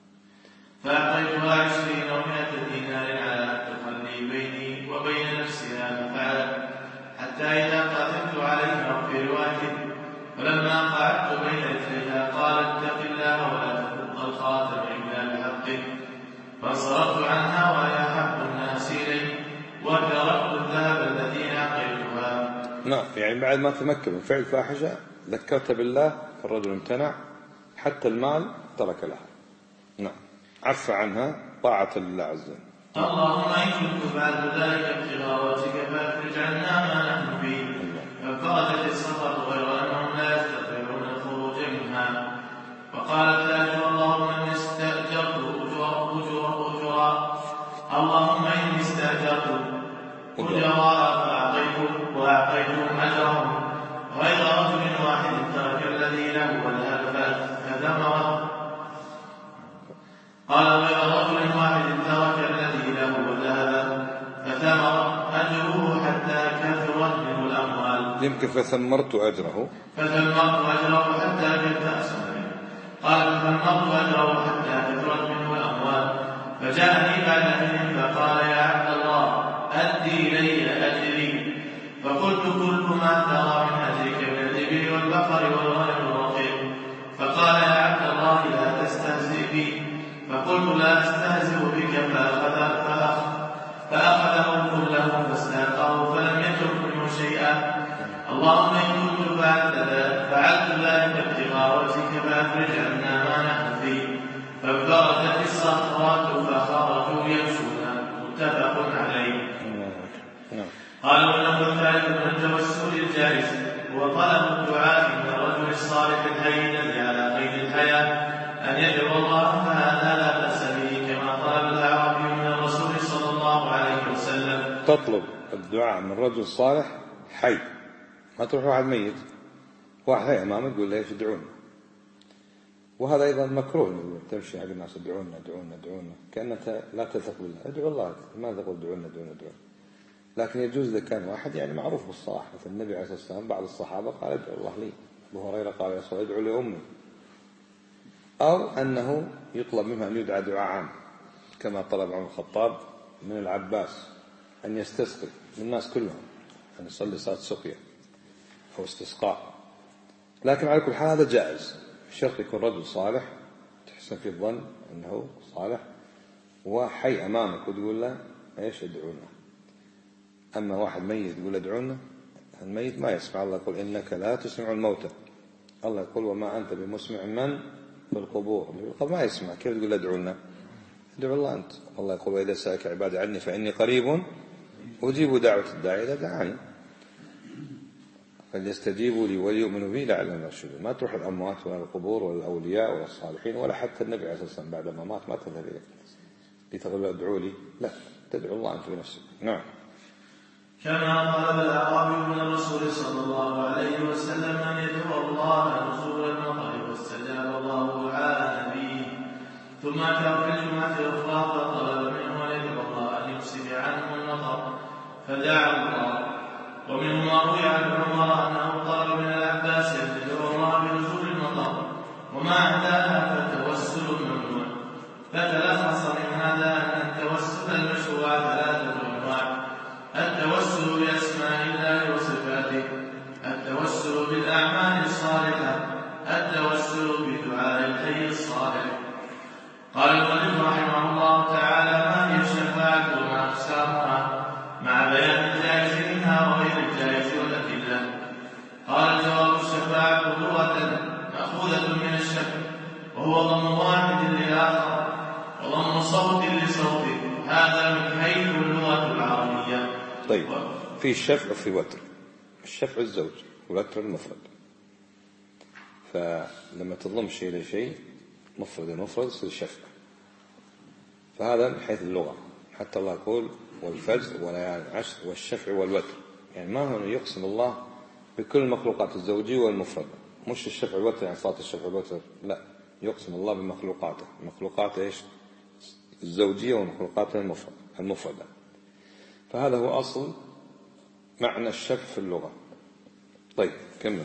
فأعطيتها 20 أو 100 دينار على أن تخلي بيني وبين نفسها ففعلت حتى إذا قدمت عليها في رواية فلما قعدت بين رجليها قالت اتق الله ولا تفض الخاتم إلا بحقه فانصرفت عنها وهي أحب الناس إلي وتركت الذهب الذي أعطيتها. نعم، يعني بعد ما تمكن من فعل فاحشة ذكرت بالله فالرجل امتنع حتى المال ترك لها. نعم، عفى عنها طاعة لله عز وجل. اللهم إن كنت فعلت ذلك ابتغاء وجهك فافرج عنا ما نحن فيه. فانفرجت الصخرة غير أنهم لا يستطيعون الخروج منها. فقال الثالث اللهم إني استأجرت أجراء اللهم إني استأجرت أجراء وأعطيتهم أجرهم غير رجل واحد ترك الذي له والهب فهدمه يمكن فثمرت أجره حتى جد أسمه. قال فثمرت أجره حتى كثرت منه الأموال، فجاءني بعد حين فقال يا عبد الله أدي لي أجري. فقلت كل ما ترى من أجرك من الإبل والبقر والغنم والرقيق. فقال يا عبد الله لا تستهزئ بي. فقلت لا أستهزئ بك. فأخذه كله فاستاقه فلم يترك منه شيئا. اللهم إن كنت فعلت ذلك ابتغاء وجهك فأفرج عنا ما نحن فيه. فانفردت الصخرات فخرجوا يمشون. متفق عليه. قال والنحو الثالث من التوسل الجائز هو طلب الدعاء من الرجل الصالح الحي الذي على قيد الحياة أن يدعو الله، فهذا لا بأس به كما طلب الأعرابي من الرسول صلى الله عليه وسلم. تطلب الدعاء من رجل صالح حي، ما تروح واحد ميت، واحد هي أمامك يقول له ايش ادعونا. وهذا أيضا مكروه، تمشي حق الناس ادعونا ادعونا ادعونا كأنك لا تثق بالله. ادعو الله، ما تقول ادعونا ادعونا ادعونا. لكن يجوز إذا كان واحد يعني معروف بالصلاح، مثل النبي عليه الصلاة والسلام بعض الصحابة قال ادعو الله لي. أبو هريرة قال يا صلى ادعو لأمي. أو أنه يطلب منه أن يدعى دعاء عام كما طلب عمر الخطاب من العباس أن يستسقي للناس كلهم، أن يصلي صلاة سقيا أو استسقاء. لكن على كل حال هذا جائز، الشرط يكون رجل صالح تحسن في الظن أنه صالح وحي أمامك وتقول له ايش ادعونا. أما واحد ميت يقول ادعونا، الميت ما يسمع. الله يقول إنك لا تسمع الموتى. الله يقول وما أنت بمسمع من في القبور. ما يسمع، كيف تقول ادعونا؟ ادعو الله أنت. الله يقول وإذا سألك عبادي عني فإني قريب أجيب دعوة الداعي إذا دعاني فليستجيبوا لي وليؤمنوا بي لعلهم يرشدون. ما تروح الأموات ولا القبور ولا الأولياء ولا الصالحين ولا حتى النبي عليه الصلاة والسلام بعد ما مات ما تذهب إليه لتقول ادعوا لي، لا، تدعو الله أنت بنفسك. نعم. كما طلب الأعرابي من الرسول صلى الله عليه وسلم أن يدعو الله نزول المطر واستجاب الله على نبيه. ثم أتى في الجمعة الأخرى فطلب منه أن يدعو الله أن يمسك عنه المطر فدعا الله. ومنه ما روي عن عمر أنه طلب من العباس أن يدعو الله بنزول المطر وما أهداها فتوسل ممنوع. فتلخص من هذا أن التوسل المشروع ثلاثة أنواع: التوسل بأسماء الله وصفاته، التوسل بالأعمال الصالحة، التوسل بدعاء الحي الصالح. قال المؤلف رحمه الله تعالى: ما هي الشفاعة وما أقسامها، مع بيان الجائز منها وغير الجائز والأدلة. قال الجواب: الشفاعة لغة مأخوذة من الشفع، وهو ضم واحد للآخر وضم صوت لصوت، هذا من حيث اللغة العربية. طيب، في الشفع وفي وتر. الشفع الزوج والوتر المفرد. فلما تضم شيء لشيء مفرد يصير شفع. فهذا من حيث اللغة. حتى الله يقول والفجر وليالي العشر والشفع والوتر، يعني ما هو يقسم الله بكل المخلوقات الزوجية والمفردة، مش الشفع والوتر يعني صلاة الشفع والوتر، لا، يقسم الله بمخلوقاته. مخلوقاته ايش؟ الزوجية ومخلوقاته المفردة. فهذا هو أصل معنى الشفع في اللغة. طيب كمل.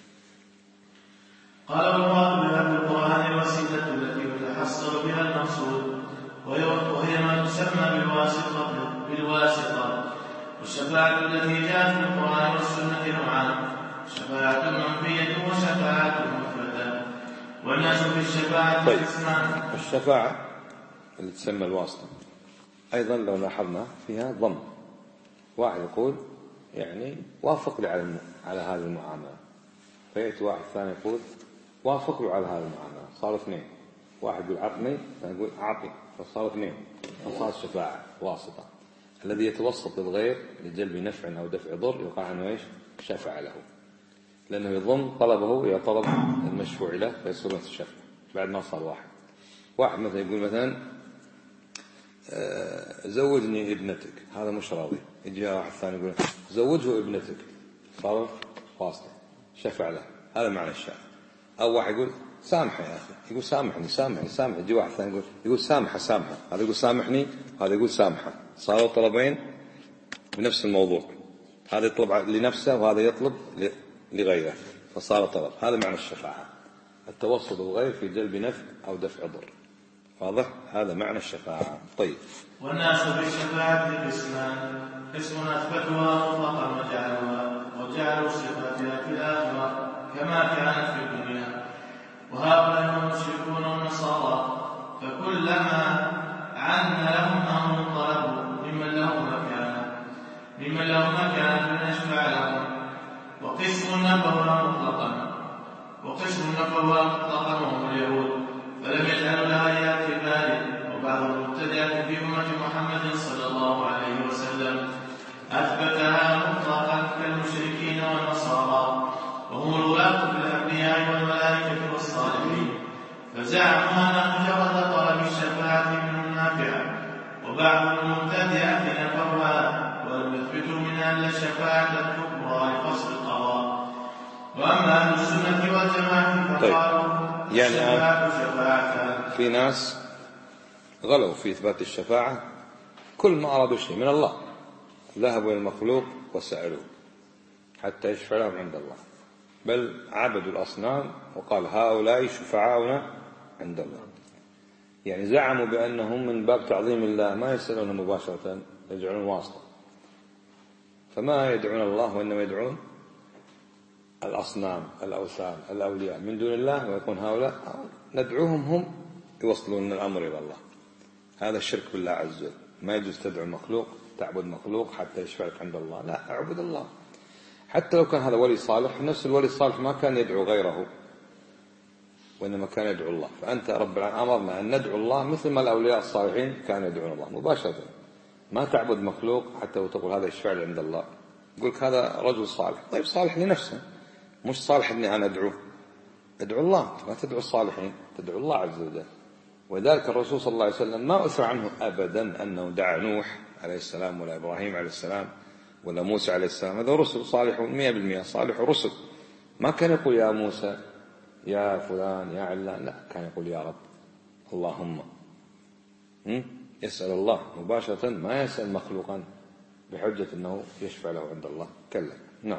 قال: والمراد بها في القرآن الوسيلة التي يتحصل بها المقصود، وهي ما تسمى بالواسطة. والشفاعة التي جاءت في القرآن والسنة نوعان: شفاعة منفية وشفاعة مثبتة. والناس في الشفاعة قسمان. الشفاعة اللي تسمى الواسطة أيضا لو لاحظنا فيها ضم. واحد يقول يعني وافق لي على هذه المعاملة، فيأتي واحد ثاني يقول وافق له على هذه المعاملة، صار اثنين. واحد يقول عطني، ثاني يقول أعطي، فصار اثنين، فصار شفاعة واسطة. الذي يتوسط للغير لجلب نفع أو دفع ضر يقع عنه ايش؟ شفع له، لأنه يضم طلبه إلى طلب المشفوع له فيصير نفس الشفع بعد ما صار واحد. واحد مثلا يقول مثلا زوجني ابنتك، هذا مش راضي، يجي واحد ثاني يقول زوجه ابنتك، صار واسطة، شفع له. هذا معنى الشفع. أو واحد يقول سامح يا أخي، يقول سامحني سامحني سامحني، يجي واحد ثاني يقول سامحه سامحه، هذا يقول سامحني، هذا يقول سامحه، صاروا طلبين بنفس الموضوع. هذا يطلب لنفسه وهذا يطلب لغيره، فصار طلب. هذا معنى الشفاعة، التوسط بالغير في جلب نفع أو دفع ضر. واضح؟ هذا معنى الشفاعة. طيب. والناس بالشفاعة قسمان: قسم أثبتها مطلقا وجعلوا صفاتها في الآخرة كما كانت في الدنيا، وهؤلاء هم المشركون والنصارى، فكلما عن لهم أمر طلبوا ممن له مكانة من يشفع لهم. وقسم نفوها مطلقا وهم اليهود، فلم يجعلوا لها اعتبار. وبعض المبتدعة في أمة محمد صلى الله عليه وسلم أثبتها مطلقا كالمشركين والنصارى، وهم الولاة في الأنبياء والملائكة والصالحين، فزعموا أن مجرد طلب الشفاعة منهم نافعة. وبعض المبتدعة نفوها ولم يثبتوا منها إلا الشفاعة الكبرى لفصل القضاء. وأما أهل السنة والجماعة فقالوا الشفاعة شفاعتان. في ناس غلوا في إثبات الشفاعة، كل ما أرادوا شيء من الله ذهبوا إلى المخلوق وسألوه حتى يشفع لهم عند الله، بل عبدوا الأصنام وقال هؤلاء شفعاؤنا عند الله. يعني زعموا بأنهم من باب تعظيم الله ما يسألون مباشرة، يجعلون واسطة، فما يدعون الله وإنما يدعون الأصنام الأوثان الأولياء من دون الله، ويكون هؤلاء ندعوهم هم يوصلون الأمر إلى الله. هذا الشرك بالله عز وجل. ما يجوز تدعو مخلوق، تعبد مخلوق حتى يشفعك عند الله، لا، اعبد الله. حتى لو كان هذا ولي صالح، نفس الولي الصالح ما كان يدعو غيره وإنما كان يدعو الله. فأنت رب العالمين أمرنا أن ندعو الله مثل ما الأولياء الصالحين كانوا يدعون الله مباشرة. ما تعبد مخلوق حتى تقول هذا يشفع لي عند الله. يقولك هذا رجل صالح، طيب صالح لنفسه، مش صالح أني أنا أدعوه. ادعو الله، ما تدعو الصالحين، تدعو الله عز وجل. وذلك الرسول صلى الله عليه وسلم ما أثر عنه أبدا أنه دعا نوح عليه السلام ولا إبراهيم عليه السلام ولا موسى عليه السلام. هذا رسل صالحون 100%، صالح رسل. ما كان يقول يا موسى يا فلان يا علان، لا، كان يقول يا رب اللهم. يسأل الله مباشرة، ما يسأل مخلوقا بحجة أنه يشفع له عند الله. كلا. نعم.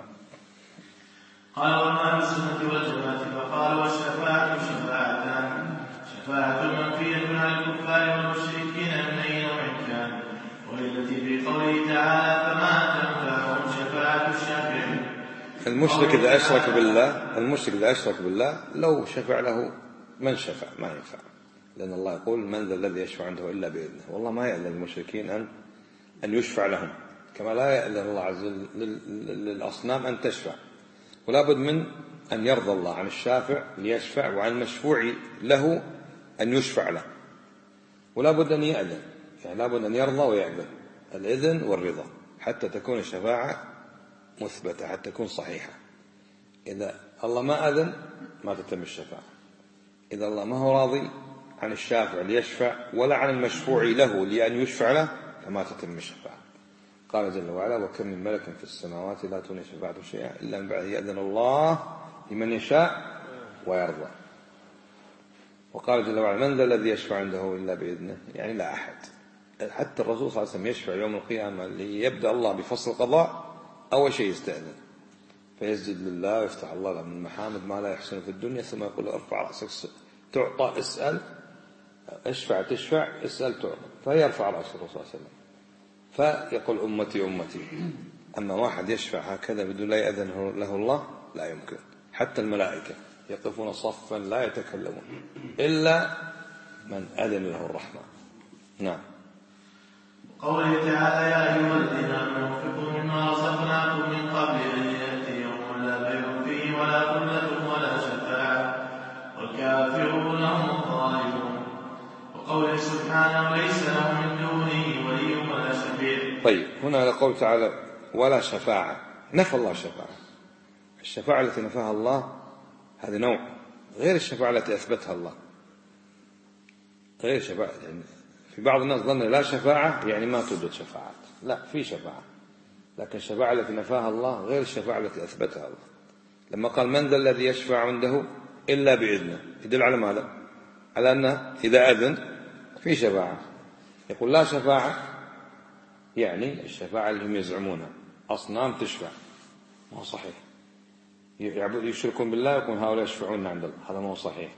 قال وما السنة والجماعة فقال والشفاعة شفاعتان: شفاعة منفية عن الكفار والمشركين من أي نوع كان، والتي في قوله تعالى فما تنفعهم شفاعة الشافعين. المشرك إذا أشرك بالله لو شفع له من شفع ما ينفع، لأن الله يقول من ذا الذي يشفع عنده إلا بإذنه. والله ما يأذن للمشركين أن يشفع لهم، كما لا يأذن الله عز وجل للأصنام أن تشفع. ولا بد من أن يرضى الله عن الشافع ليشفع، وعن المشفوع له أن يشفع له. ولا بد أن يأذن، يعني لا بد أن يرضى ويأذن، الإذن والرضا حتى تكون الشفاعة مثبتة، حتى تكون صحيحة. إذا الله ما أذن ما تتم الشفاعة. إذا الله ما هو راضي عن الشافع ليشفع ولا عن المشفوع له لأن يشفع له فما تتم الشفاعة. قال جل وعلا وكم من ملك في السماوات لا تغني شفاعتهم شيئا إلا من بعد يأذن الله لمن يشاء ويرضى. وقال جل وعلا من ذا الذي يشفع عنده إلا بإذنه، يعني لا أحد. حتى الرسول صلى الله عليه وسلم يشفع يوم القيامة ليبدأ الله بفصل القضاء، أول شيء يستأذن فيسجد لله ويفتح الله له من المحامد ما لا يحسن في الدنيا، ثم يقول له ارفع رأسك تعطى، اسأل اشفع تشفع، اسأل تعطى، فيرفع رأسه الرسول صلى الله عليه وسلم فيقول أمتي أمتي. أما واحد يشفع هكذا بدون لا يأذن له الله لا يمكن. حتى الملائكة يقفون صفا لا يتكلمون إلا من أذن له الرحمن. نعم. قوله تعالى يا أيها الذين آمنوا انفقوا مما رزقناكم من قبل أن يأتي يوم لا بيع فيه ولا خلة ولا شفاعة والكافرون هم الظالمون. وقوله سبحانه ليس له من دونه ولي ولا شفيع. طيب، هنا لقول تعالى ولا شفاعة، نفى الله الشفاعة. الشفاعة التي نفاها الله هذا نوع غير الشفاعة التي أثبتها الله، غير شفاعة. يعني في بعض الناس ظن لا شفاعة يعني ما توجد شفاعات، لا، في شفاعة، لكن الشفاعة التي نفاها الله غير الشفاعة التي أثبتها الله. لما قال من ذا الذي يشفع عنده إلا بإذنه، يدل على ماذا؟ على أن إذا أذن في شفاعة. يقول لا شفاعة يعني الشفاعة اللي هم يزعمونها أصنام تشفع، ما هو صحيح. يشركون بالله يقول هؤلاء يشفعون عند الله، هذا ما هو صحيح.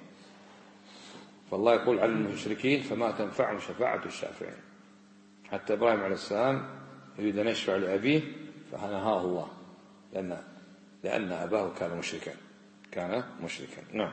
فالله يقول عن المشركين فما تنفعهم شفاعة الشافعين. حتى إبراهيم عليه السلام يريد أن يشفع لأبيه فنهاه الله لأن أباه كان مشركا. نعم.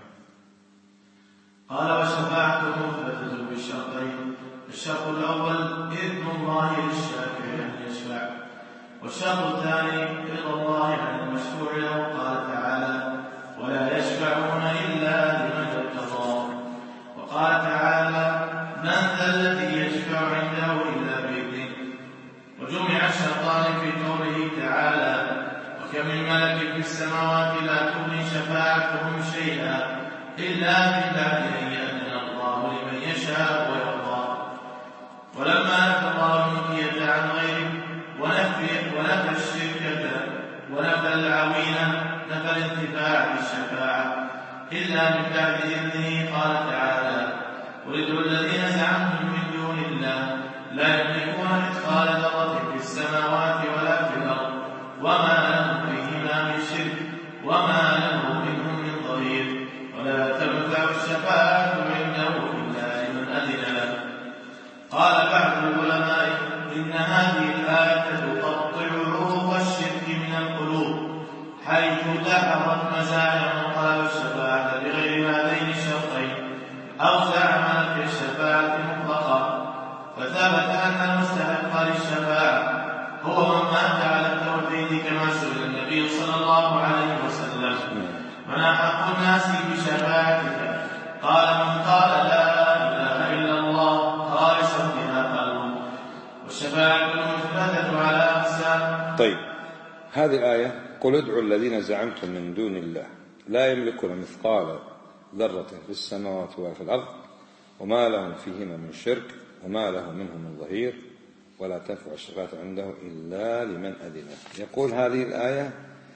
قال والشفاعة مثبتة بالشرطين: الشرط الأول إذن الله للشافع أن يشفع، والشرط الثاني رضا الله عن المشفوع له. قال تعالى: ولا يشفعون إلا لمن ارتضى. وقال تعالى: من ذا الذي يشفع عنده إلا بإذنه. وجمع الشرطان في قوله تعالى: وكم من ملك في السماوات لا تغني شفاعتهم شيئا إلا من بعد أن يأذن الله لمن يشاء ويرضى. ولما نفى الله الملكية عن غيره ونفى الشركة ونفى العوينة نفى الانتفاع بالشفاعة إلا من بعد إذنه. قال تعالى: قل ادعوا الذين زعمتم من دون الله لا يملكون مثقال ذرة في السماوات ولا في الأرض وما لهم فيهما من شرك وما له منهم من ظهير ولا تنفع الشفاعة عنده إلا لمن أذن له. قال بعض العلماء: إن هذه الآية تقطع عروق الشرك من القلوب، حيث دحضت مزايا من طلب الشفاعة بغير هذين الشرطين أو زعم نفي الشفاعة مطلقا، فثبت أن المستحق للشفاعة هو من مات على التوحيد كما سئل النبي صلى الله عليه وسلم: من أحق الناس بشفاعتك؟ قال: من قال لا إله إلا الله خالصا بها قلبه. والشفاعة المثبتة على أقسام. طيب، هذه الآية: قل ادعوا الذين زعمتم من دون الله لا يملكون مثقال ذرة في السماوات ولا في الأرض وما لهم فيهما من شرك وما له منهم من ظهير ولا تنفع الشفاعة عنده إلا لمن أذن. يقول هذه الآية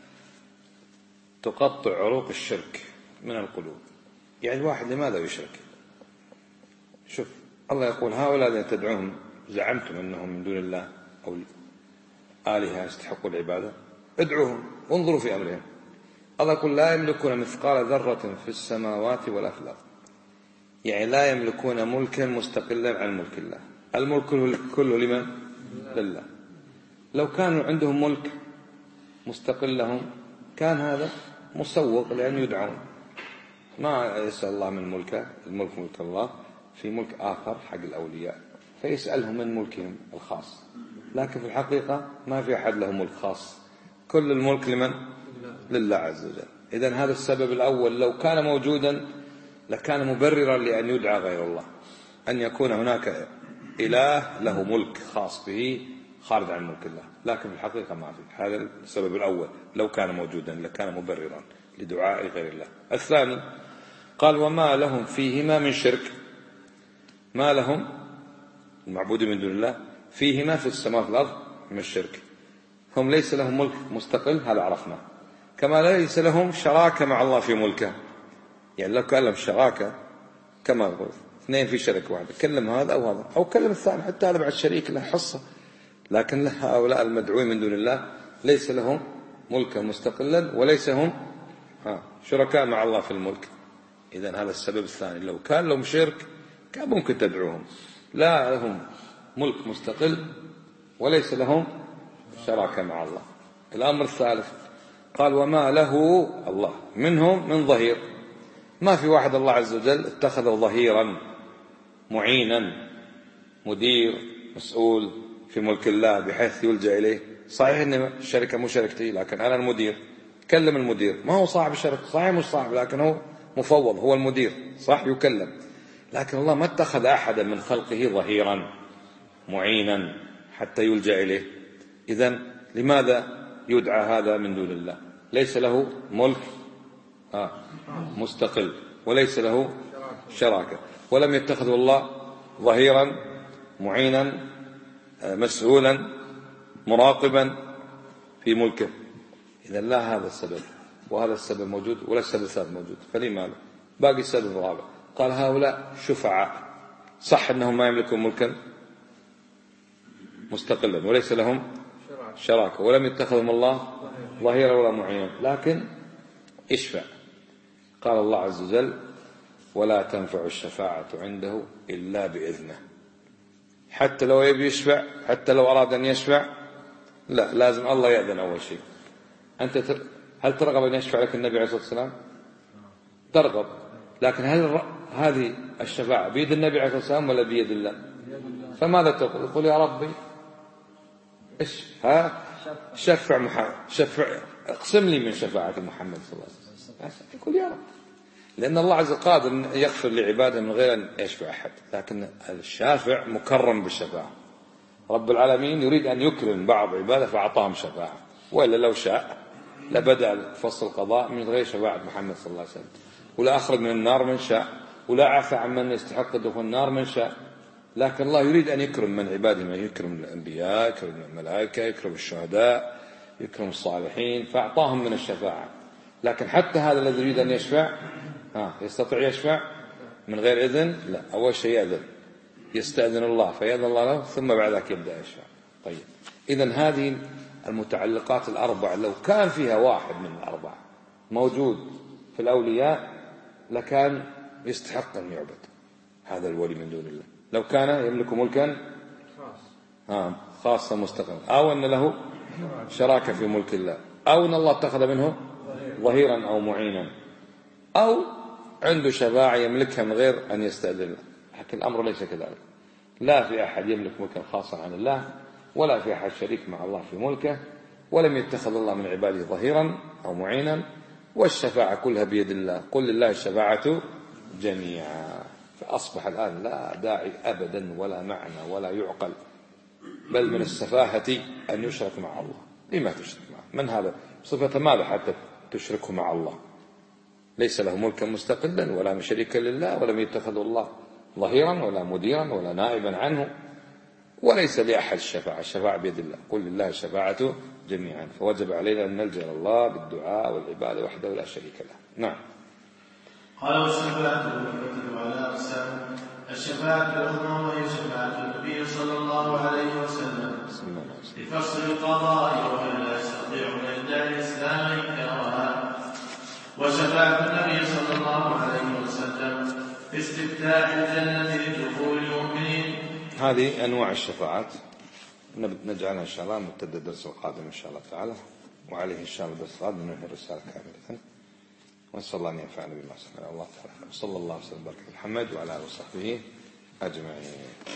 تقطع عروق الشرك من القلوب. يعني الواحد لماذا يشرك؟ شوف، الله يقول: هؤلاء الذين تدعوهم زعمتم أنهم من دون الله أو آلهة يستحقوا العبادة، ادعوهم وانظروا في أمرهم. الله يقول: لا يملكون مثقال ذرة في السماوات ولا في الأرض. يعني لا يملكون ملكا مستقلا عن ملك الله. الملك كله لمن؟ لله. لو كانوا عندهم ملك مستقل لهم كان هذا مسوق لأن يدعون. ما يسأل الله من ملكه، الملك ملك الله، في ملك آخر حق الأولياء فيسألهم من ملكهم الخاص. لكن في الحقيقة ما في أحد له ملك خاص، كل الملك لمن؟ لله عز وجل. إذن هذا السبب الأول لو كان موجودا لكان مبررا لأن يدعى غير الله، أن يكون هناك إله له ملك خاص به خارج عن ملك الله. لكن في الحقيقة ما في. هذا السبب الأول، لو كان موجودا لكان مبررا لدعاء غير الله. الثاني قال: وما لهم فيهما من شرك. ما لهم المعبود من دون الله فيهما في السماوات والأرض من الشرك. هم ليس لهم ملك مستقل، هذا عرفنا، كما ليس لهم شراكة مع الله في ملكه. يعني لو كلم الشراكة كما يقول اثنين في شركة واحدة، كلم هذا أو هذا أو كلم الثاني، حتى هذا بعد شريك له حصة. لكن هؤلاء المدعوين من دون الله ليس لهم ملكا مستقلا وليس هم شركاء مع الله في الملك. إذن هذا السبب الثاني، لو كان لهم شرك كان ممكن تدعوهم. لا لهم ملك مستقل وليس لهم شراكة مع الله. الأمر الثالث قال: وما له الله منهم من ظهير. ما في واحد الله عز وجل اتخذه ظهيرا معينا مدير مسؤول في ملك الله بحيث يلجأ إليه. صحيح أن الشركة مو شركتي لكن أنا المدير. كلم المدير، ما هو صاحب الشركة، صحيح مش صاحب لكن هو مفوض، هو المدير، صح يكلم. لكن الله ما اتخذ أحدا من خلقه ظهيرا معينا حتى يلجأ إليه. إذن لماذا يدعى هذا من دون الله؟ ليس له ملك مستقل وليس له شراكة، ولم يتخذ الله ظهيرا معينا مسؤولا مراقبا في ملكه. إذن لا هذا السبب، وهذا السبب موجود ولا السبب الثالث موجود. فلماذا؟ باقي السبب الرابع. قال: هؤلاء شفعاء. صح أنهم ما يملكون ملكا مستقلا وليس لهم شراكة ولم يتخذهم الله ظهيرا ولا معينا، لكن اشفع. قال الله عز وجل: ولا تنفع الشفاعة عنده إلا بإذنه. حتى لو يبي يشفع، حتى لو أراد أن يشفع، لا، لازم الله يأذن أول شيء. أنت هل ترغب أن يشفع لك النبي عليه الصلاة والسلام؟ ترغب، لكن هل هذه الشفاعة بيد النبي عليه الصلاة والسلام ولا بيد الله؟ فماذا تقول؟ يقول: يا ربي إيش شفع محمد، اقسم لي من شفاعة محمد صلى الله عليه وسلم. يقول: يا رب، لأن الله عز وجل قادر أن يغفر لعباده من غير أن يشفع أحد، لكن الشافع مكرم بالشفاعة. رب العالمين يريد أن يكرم بعض عباده فأعطاهم شفاعة، وإلا لو شاء لبدأ فصل القضاء من غير شفاعة محمد صلى الله عليه وسلم، ولا أخرج من النار من شاء، ولا عفى عن من يستحق دخول النار من شاء. لكن الله يريد أن يكرم من عباده، من يكرم الأنبياء، يكرم الملائكة، يكرم الشهداء، يكرم الصالحين، فأعطاهم من الشفاعة. لكن حتى هذا الذي يريد أن يشفع يستطيع يشفع من غير إذن؟ لا، أول شيء يأذن، يستأذن الله فيأذن الله له، ثم بعد ذلك يبدأ يشفع. طيب، إذن هذه المتعلقات الأربع لو كان فيها واحد من الأربع موجود في الأولياء لكان يستحق أن يعبد هذا الولي من دون الله. لو كان يملك ملكا خاصة مستقلا، أو أن له شراكة في ملك الله، أو أن الله اتخذ منه ظهيرا أو معينا، أو عنده شفاعة يملكها من غير أن يستأذن الله. لكن الأمر ليس كذلك، لا في أحد يملك ملكا خاصا عن الله، ولا في أحد شريك مع الله في ملكه، ولم يتخذ الله من عباده ظهيرا أو معينا، والشفاعة كلها بيد الله. قل لله الشفاعة جميعا. فأصبح الآن لا داعي أبدا ولا معنى ولا يعقل، بل من السفاهة أن يشرك مع الله. لما تشرك معه؟ من هذا؟ صفة ماذا حتى تشركه مع الله؟ ليس له ملكا مستقلا ولا شريكا لله، ولم يتخذ الله ظهيرا ولا مديرا ولا نائبا عنه، وليس لأحد الشفاعة. الشفاعة بيد الله. قل لله الشفاعة جميعا. فوجب علينا أن نلجأ إلى الله بالدعاء والعبادة وحده لا شريك له. نعم. قال: والشفاعة المثبتة على أقسام: الشفاعة العظمى وهي شفاعة النبي صلى الله عليه وسلم لفصل القضاء ومن لا يستطيع من يدعي الإسلام إنكارها، وشفاعة النبي صلى الله عليه وسلم في استفتاح الجنة لدخول المؤمنين. هذه أنواع الشفاعات نجعلها إن شاء الله مبتدأ الدرس القادم إن شاء الله تعالى، وعليه إن شاء الله الدرس القادم ننهي الرسالة كاملة، ونسأل الله أن ينفعنا بما سمعنا. الله تعالى صلى الله وسلم وبارك على محمد وعلى آله وصحبه أجمعين.